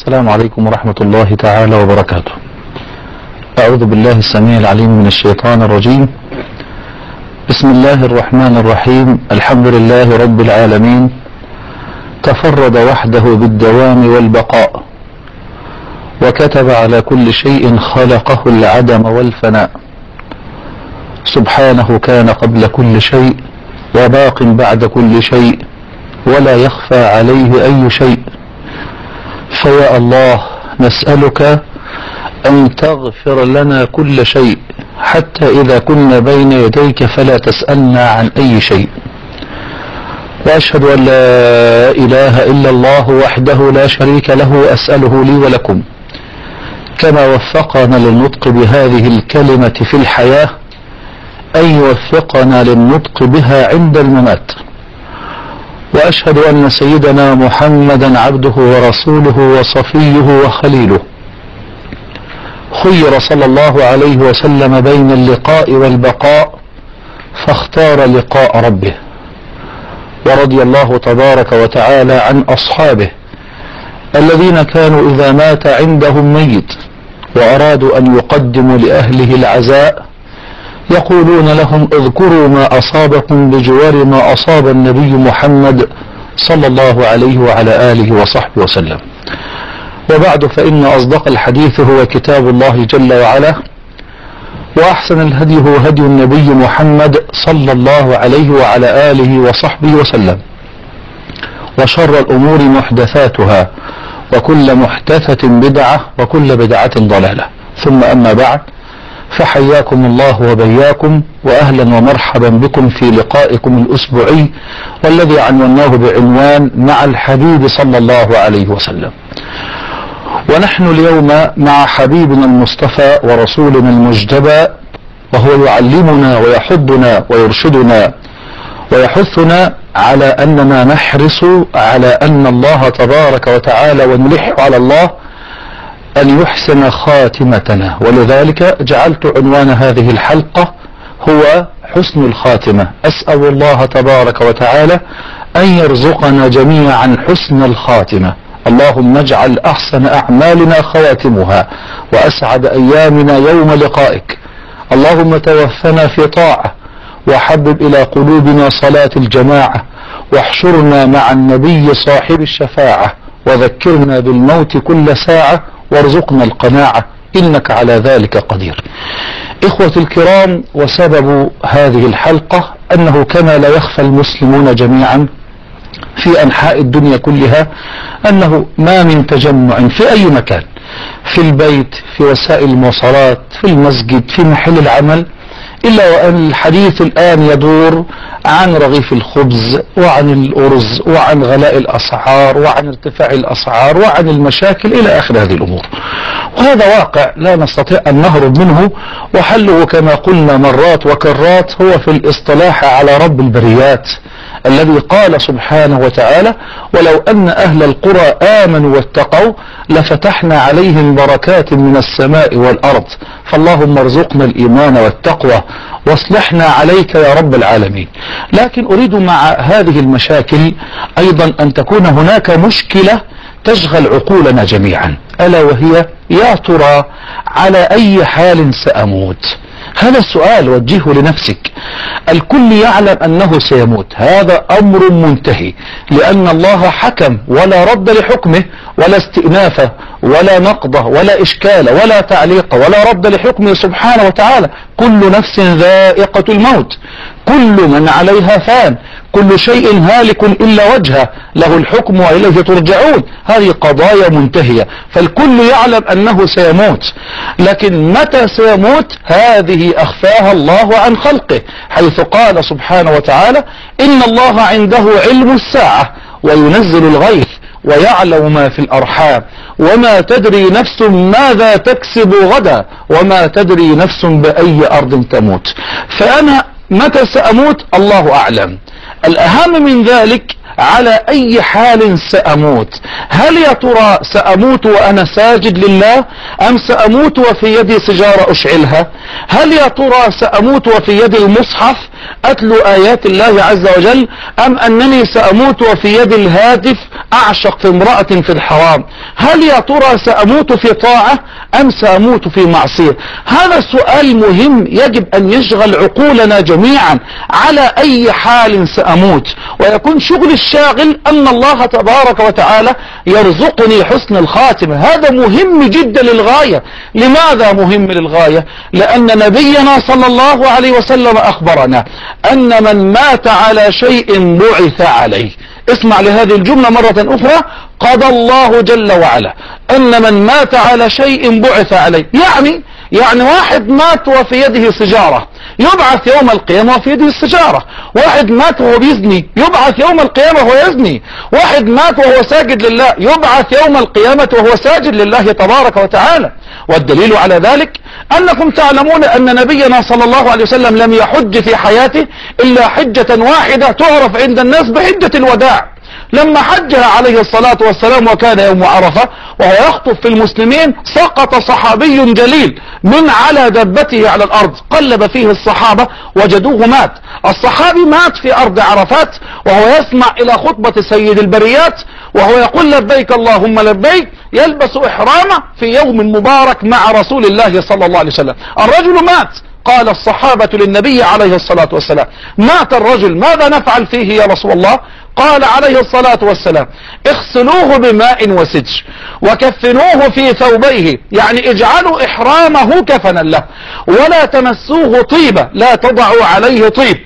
السلام عليكم ورحمة الله تعالى وبركاته. أعوذ بالله السميع العليم من الشيطان الرجيم. بسم الله الرحمن الرحيم. الحمد لله رب العالمين، تفرد وحده بالدوام والبقاء، وكتب على كل شيء خلقه العدم والفناء. سبحانه كان قبل كل شيء وباق بعد كل شيء، ولا يخفى عليه أي شيء. فيا الله نسألك أن تغفر لنا كل شيء، حتى إذا كنا بين يديك فلا تسألنا عن أي شيء. وأشهد أن لا إله إلا الله وحده لا شريك له، أسأله لي ولكم كما وفقنا للنطق بهذه الكلمة في الحياة أن يوفقنا للنطق بها عند الممات. وأشهد أن سيدنا محمدا عبده ورسوله وصفيه وخليله، خير صلى الله عليه وسلم بين اللقاء والبقاء فاختار لقاء ربه. ورضي الله تبارك وتعالى عن أصحابه الذين كانوا إذا مات عندهم ميت وأرادوا أن يقدموا لأهله العزاء يقولون لهم اذكروا ما أصابكم بجوار ما أصاب النبي محمد صلى الله عليه وعلى آله وصحبه وسلم. وبعد، فإن أصدق الحديث هو كتاب الله جل وعلا، وأحسن الهدي هو هدي النبي محمد صلى الله عليه وعلى آله وصحبه وسلم. وشر الأمور محدثاتها، وكل محدثة بدعة، وكل بدعة ضلالة. ثم أما بعد، فحياكم الله وبياكم، وأهلا ومرحبا بكم في لقائكم الأسبوعي، والذي عنوناه بعنوان مع الحبيب صلى الله عليه وسلم. ونحن اليوم مع حبيبنا المصطفى ورسولنا المجتبى، وهو يعلمنا ويحضنا ويرشدنا ويحثنا على أننا نحرص على أن الله تبارك وتعالى ونلح على الله أن يحسن خاتمتنا. ولذلك جعلت عنوان هذه الحلقة هو حسن الخاتمة. أسأل الله تبارك وتعالى أن يرزقنا جميعا حسن الخاتمة. اللهم اجعل أحسن أعمالنا خواتمها، وأسعد أيامنا يوم لقائك. اللهم توفنا في طاعة، وحبب إلى قلوبنا صلاة الجماعة، واحشرنا مع النبي صاحب الشفاعة، وذكرنا بالموت كل ساعة، وارزقنا القناعة إنك على ذلك قدير. إخوة الكرام، وسبب هذه الحلقة أنه كما لا يخفى المسلمون جميعا في أنحاء الدنيا كلها أنه ما من تجمع في أي مكان، في البيت، في وسائل المواصلات، في المسجد، في محل العمل، إلا وأن الحديث الآن يدور عن رغيف الخبز، وعن الأرز، وعن غلاء الأسعار، وعن ارتفاع الأسعار، وعن المشاكل إلى آخر هذه الأمور. وهذا واقع لا نستطيع أن نهرب منه، وحله كما قلنا مرات وكرات هو في الاصطلاح على رب البريات، الذي قال سبحانه وتعالى: ولو أن أهل القرى آمنوا واتقوا لفتحنا عليهم بركات من السماء والأرض. فاللهم ارزقنا الإيمان والتقوى، واصلحنا عليك يا رب العالمين. لكن أريد مع هذه المشاكل أيضا أن تكون هناك مشكلة تشغل عقولنا جميعا، ألا وهي: يا ترى على أي حال سأموت؟ هذا السؤال وجهه لنفسك. الكل يعلم أنه سيموت، هذا أمر منتهي، لأن الله حكم ولا رد لحكمه، ولا استئناف ولا نقض ولا إشكال ولا تعليق ولا رد لحكمه سبحانه وتعالى. كل نفس ذائقة الموت، كل من عليها فان، كل شيء هالك إلا وجهه، له الحكم وإليه ترجعون. هذه قضايا منتهية، فالكل يعلم أنه سيموت، لكن متى سيموت هذه أخفاها الله عن خلقه، حيث قال سبحانه وتعالى: إن الله عنده علم الساعة وينزل الغيث ويعلم ما في الأرحام وما تدري نفس ماذا تكسب غدا وما تدري نفس بأي أرض تموت. فأنا متى سأموت الله أعلم. الأهم من ذلك على أي حال سأموت؟ هل يا ترى سأموت وأنا ساجد لله، أم سأموت وفي يدي سجارة أشعلها؟ هل يا ترى سأموت وفي يدي المصحف أتلو آيات الله عز وجل، أم أنني سأموت وفي يدي الهاتف أعشق في امرأة في الحرام؟ هل يا ترى سأموت في طاعة أم سأموت في معصية؟ هذا سؤال مهم يجب أن يشغل عقولنا جميعا. على أي حال سأموت؟ ويكون شغل الشاغل أن الله تبارك وتعالى يرزقني حسن الخاتمة. هذا مهم جدا للغاية. لماذا مهم للغاية؟ لأن نبينا صلى الله عليه وسلم أخبرنا أن من مات على شيء بعث عليه. اسمع لهذه الجملة مرة أخرى. قضى الله جل وعلا أن من مات على شيء بعث عليه. يعني واحد مات وفي يده سجارة يبعث يوم القيامة وفي يده السجارة. واحد مات وهو بيزني يبعث يوم القيامة وهو يزني. واحد مات وهو ساجد لله يبعث يوم القيامة وهو ساجد لله تبارك وتعالى. والدليل على ذلك أنكم تعلمون أن نبينا صلى الله عليه وسلم لم يحج في حياته إلا حجة واحدة تعرف عند الناس بحجة الوداع. لما حجها عليه الصلاة والسلام وكان يوم عرفة وهو يخطب في المسلمين، سقط صحابي جليل من على دابته على الأرض، قلب فيه الصحابة وجدوه مات. الصحابي مات في أرض عرفات وهو يسمع إلى خطبة سيد البريات وهو يقول لبيك اللهم لبيك، يلبس إحرامه في يوم مبارك مع رسول الله صلى الله عليه وسلم. الرجل مات. قال الصحابة للنبي عليه الصلاة والسلام: مات الرجل، ماذا نفعل فيه يا رسول الله؟ قال عليه الصلاة والسلام: اغسلوه بماء وسدر وكفنوه في ثوبيه، يعني اجعلوا إحرامه كفنا له، ولا تمسوه طيبة، لا تضعوا عليه طيب،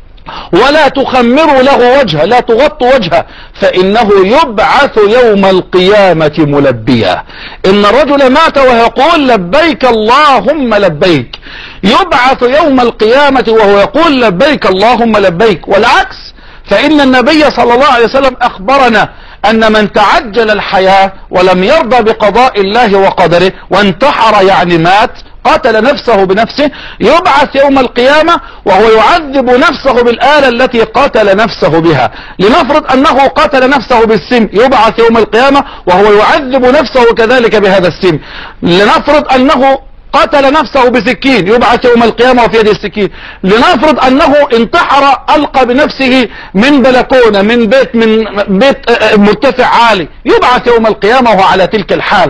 ولا تخمروا له وجهه، لا تغطوا وجهه، فإنه يبعث يوم القيامة ملبيا. إن الرجل مات ويقول لبيك اللهم لبيك، يبعث يوم القيامة وهو يقول لبيك اللهم لبيك. والعكس، فإن النبي صلى الله عليه وسلم أخبرنا أن من تعجل الحياة ولم يرضى بقضاء الله وقدره وانتحر، يعني مات، قتل نفسه بنفسه، يبعث يوم القيامة وهو يعذب نفسه بالآلة التي قتل نفسه بها. لنفرض أنه قتل نفسه بالسم، يبعث يوم القيامة وهو يعذب نفسه كذلك بهذا السم. لنفرض أنه قتل نفسه بسكين، يبعث يوم القيامة وفي يده السكين. لنفرض أنه انتحر، ألقى بنفسه من بلكونة، من بيت مرتفع عالي، يبعث يوم القيامة وهو على تلك الحالة.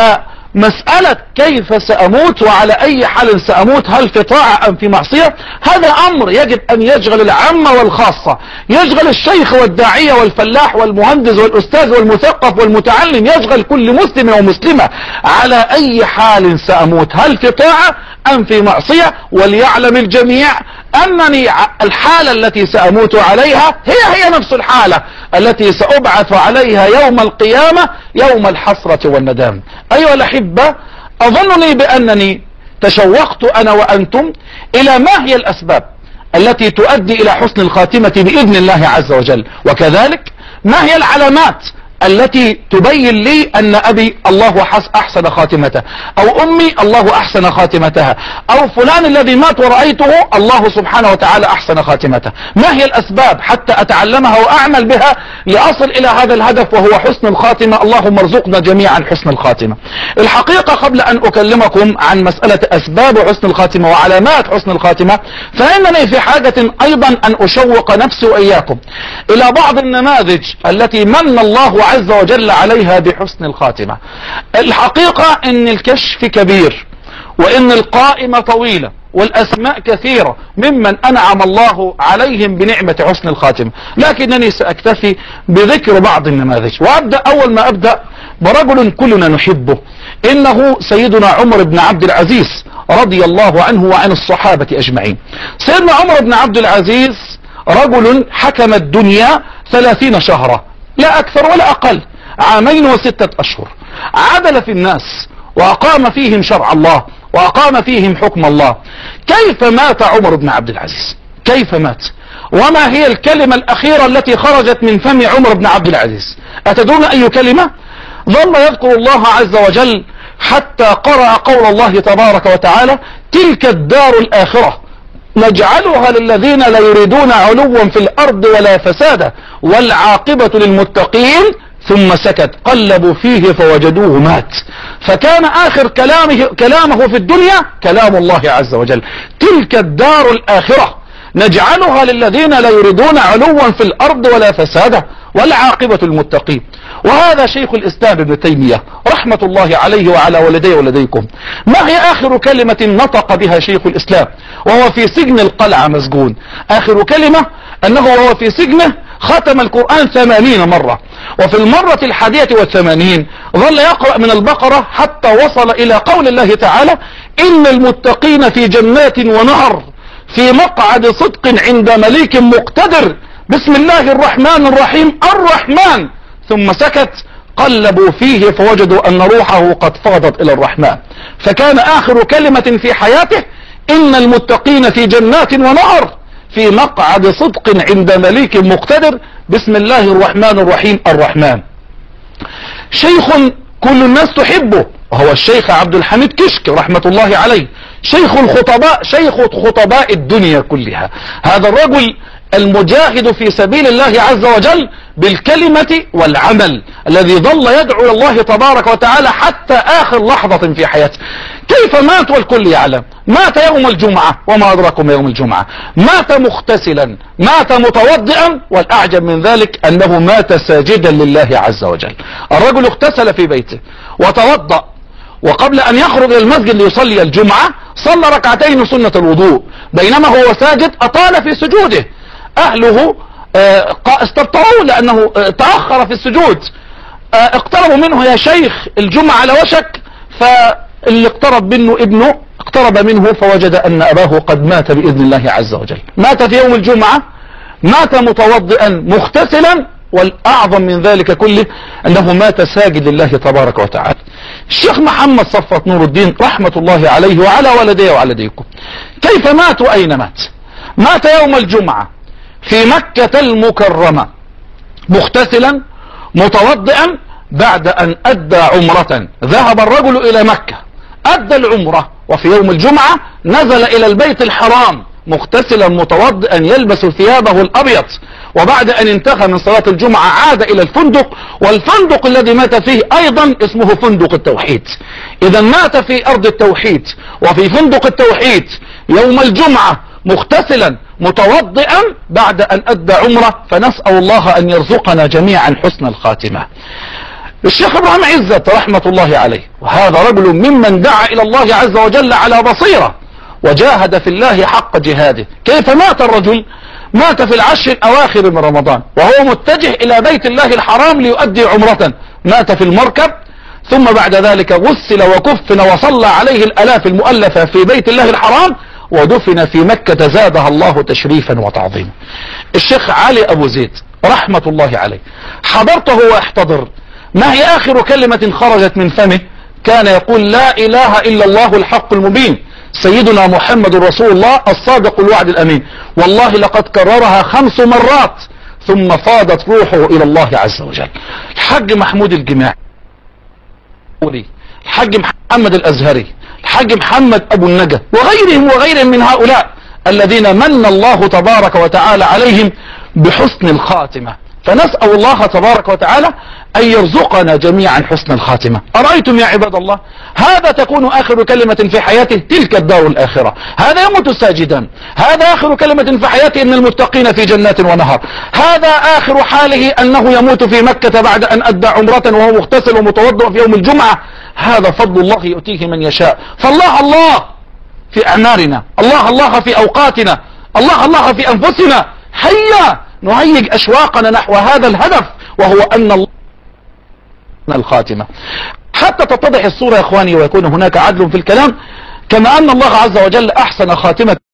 مسألة كيف سأموت وعلى أي حال سأموت، هل في طاعة أم في معصية، هذا أمر يجب أن يشغل العامة والخاصة، يشغل الشيخ والداعية والفلاح والمهندس والأستاذ والمثقف والمتعلم، يشغل كل مسلم ومسلمة على أي حال سأموت، هل في طاعة أم في معصية. وليعلم الجميع أنني الحالة التي سأموت عليها هي نفس الحالة التي سأبعث عليها يوم القيامة، يوم الحسرة والندام. أيها الأحبة، أظنني بأنني تشوقت أنا وأنتم إلى ما هي الأسباب التي تؤدي إلى حسن الخاتمة بإذن الله عز وجل، وكذلك ما هي العلامات التي تبين لي أن أبي الله أحسن خاتمته، أو أمي الله أحسن خاتمتها، أو فلان الذي مات ورأيته الله سبحانه وتعالى أحسن خاتمته. ما هي الأسباب حتى أتعلمها وأعمل بها لأصل إلى هذا الهدف وهو حسن الخاتمة. اللهم ارزقنا جميعا حسن الخاتمة. الحقيقة قبل أن أكلمكم عن مسألة أسباب حسن الخاتمة وعلامات حسن الخاتمة، فإنني في حاجة أيضا أن أشوق نفسي وإياكم إلى بعض النماذج التي من الله عز وجل عليها بحسن الخاتمة. الحقيقة ان الكشف كبير، وان القائمة طويلة، والاسماء كثيرة ممن انعم الله عليهم بنعمة حسن الخاتمة، لكنني ساكتفي بذكر بعض النماذج. وابدأ اول ما ابدأ برجل كلنا نحبه، انه سيدنا عمر بن عبد العزيز رضي الله عنه وعن الصحابة اجمعين. سيدنا عمر بن عبد العزيز رجل حكم الدنيا 30 شهرا، لا أكثر ولا أقل، 2 و6 أشهر، عدل في الناس وأقام فيهم شرع الله وأقام فيهم حكم الله. كيف مات عمر بن عبد العزيز؟ كيف مات؟ وما هي الكلمة الأخيرة التي خرجت من فم عمر بن عبد العزيز؟ أتدرون أي كلمة؟ ظل يذكر الله عز وجل حتى قرأ قول الله تبارك وتعالى: تلك الدار الآخرة. نجعلها للذين لا يريدون علوا في الأرض ولا فسادا والعاقبة للمتقين. ثم سكت. قلبوا فيه فوجدوه مات. فكان آخر كلامه في الدنيا كلام الله عز وجل. تلك الدار الآخرة نجعلها للذين لا يريدون علوا في الأرض ولا فسادا والعاقبة للمتقين. وهذا شيخ الإسلام ابن تيمية رحمة الله عليه وعلى والديه ولديكم. ما هي آخر كلمة نطق بها شيخ الإسلام وهو في سجن القلعة مسجون؟ آخر كلمة أنه وهو في سجنه ختم القرآن 80 مرة، وفي المرة 81 ظل يقرأ من البقرة حتى وصل إلى قول الله تعالى: إن المتقين في جنات ونهر في مقعد صدق عند مليك مقتدر بسم الله الرحمن الرحيم الرحمن. ثم سكت. قلبوا فيه فوجدوا أن روحه قد فاضت إلى الرحمن. فكان آخر كلمة في حياته: إن المتقين في جنات ونهر في مقعد صدق عند مليك مقتدر بسم الله الرحمن الرحيم الرحمن. شيخ كل الناس تحبه وهو الشيخ عبد الحميد كشك رحمة الله عليه، شيخ خطباء الدنيا كلها. هذا الرجل المجاهد في سبيل الله عز وجل بالكلمة والعمل، الذي ظل يدعو إلى الله تبارك وتعالى حتى آخر لحظة في حياته. كيف مات والكل يعلم؟ مات يوم الجمعة، وما أدراكم يوم الجمعة. مات مغتسلا، مات متوضئا، والأعجب من ذلك أنه مات ساجدا لله عز وجل. الرجل اغتسل في بيته وتوضأ، وقبل أن يخرج إلى المسجد ليصلي الجمعة صلى ركعتين سنة الوضوء. بينما هو ساجد أطال في سجوده. أهله استبطأوه لأنه تأخر في السجود. اقتربوا منه: يا شيخ الجمعة على وشك. فاللي اقترب منه ابنه اقترب منه فوجد أن أباه قد مات بإذن الله عز وجل. مات في يوم الجمعة، مات متوضئا مغتسلا، والأعظم من ذلك كله أنه مات ساجد لله تبارك وتعالى. الشيخ محمد صفوت نور الدين رحمة الله عليه وعلى والديه ووالديكم كيف مات وأين مات؟ مات يوم الجمعة في مكة المكرمة مغتسلا متوضئا بعد أن أدى عمرة. ذهب الرجل إلى مكة أدى العمرة، وفي يوم الجمعة نزل إلى البيت الحرام مغتسلا متوضئا يلبس ثيابه الأبيض، وبعد أن انتهى من صلاة الجمعة عاد إلى الفندق، والفندق الذي مات فيه أيضا اسمه فندق التوحيد. إذا مات في أرض التوحيد وفي فندق التوحيد يوم الجمعة مغتسلا متوضئا بعد أن أدى عمره. فنسأل الله أن يرزقنا جميعا حسن الخاتمة. الشيخ إبراهيم عزت رحمة الله عليه، وهذا رجل ممن دعا إلى الله عز وجل على بصيرة وجاهد في الله حق جهاده. كيف مات الرجل؟ مات في العشر الأواخر من رمضان وهو متجه إلى بيت الله الحرام ليؤدي عمرة. مات في المركب، ثم بعد ذلك غسل وكفن وصلى عليه الآلاف المؤلفة في بيت الله الحرام، ودفن في مكة زادها الله تشريفا وتعظيما. الشيخ علي أبو زيد رحمة الله عليه حضرته واحتضر. ما هي آخر كلمة خرجت من فمه؟ كان يقول: لا إله إلا الله الحق المبين سيدنا محمد رسول الله الصادق الوعد الأمين. والله لقد كررها 5 مرات ثم فاضت روحه إلى الله عز وجل. الحاج محمود الجماعي، الحاج محمد الأزهري، الحاج محمد أبو النجا، وغيرهم من هؤلاء الذين من الله تبارك وتعالى عليهم بحسن الخاتمة. فنسأل الله تبارك وتعالى أن يرزقنا جميعا حسن الخاتمة. أرأيتم يا عباد الله، هذا تكون آخر كلمة في حياته تلك الدار الآخرة. هذا يموت ساجدا. هذا آخر كلمة في حياته إن المتقين في جنات ونهر. هذا آخر حاله أنه يموت في مكة بعد أن أدى عمرة وهو مغتسل ومتوضئ في يوم الجمعة. هذا فضل الله يؤتيه من يشاء. فالله الله في أعمارنا، الله الله في أوقاتنا، الله الله في أنفسنا. هيا نهيج أشواقنا نحو هذا الهدف، وهو أن الله الخاتمة. حتى تتضح الصورة يا إخواني ويكون هناك عدل في الكلام، كما أن الله عز وجل أحسن خاتمة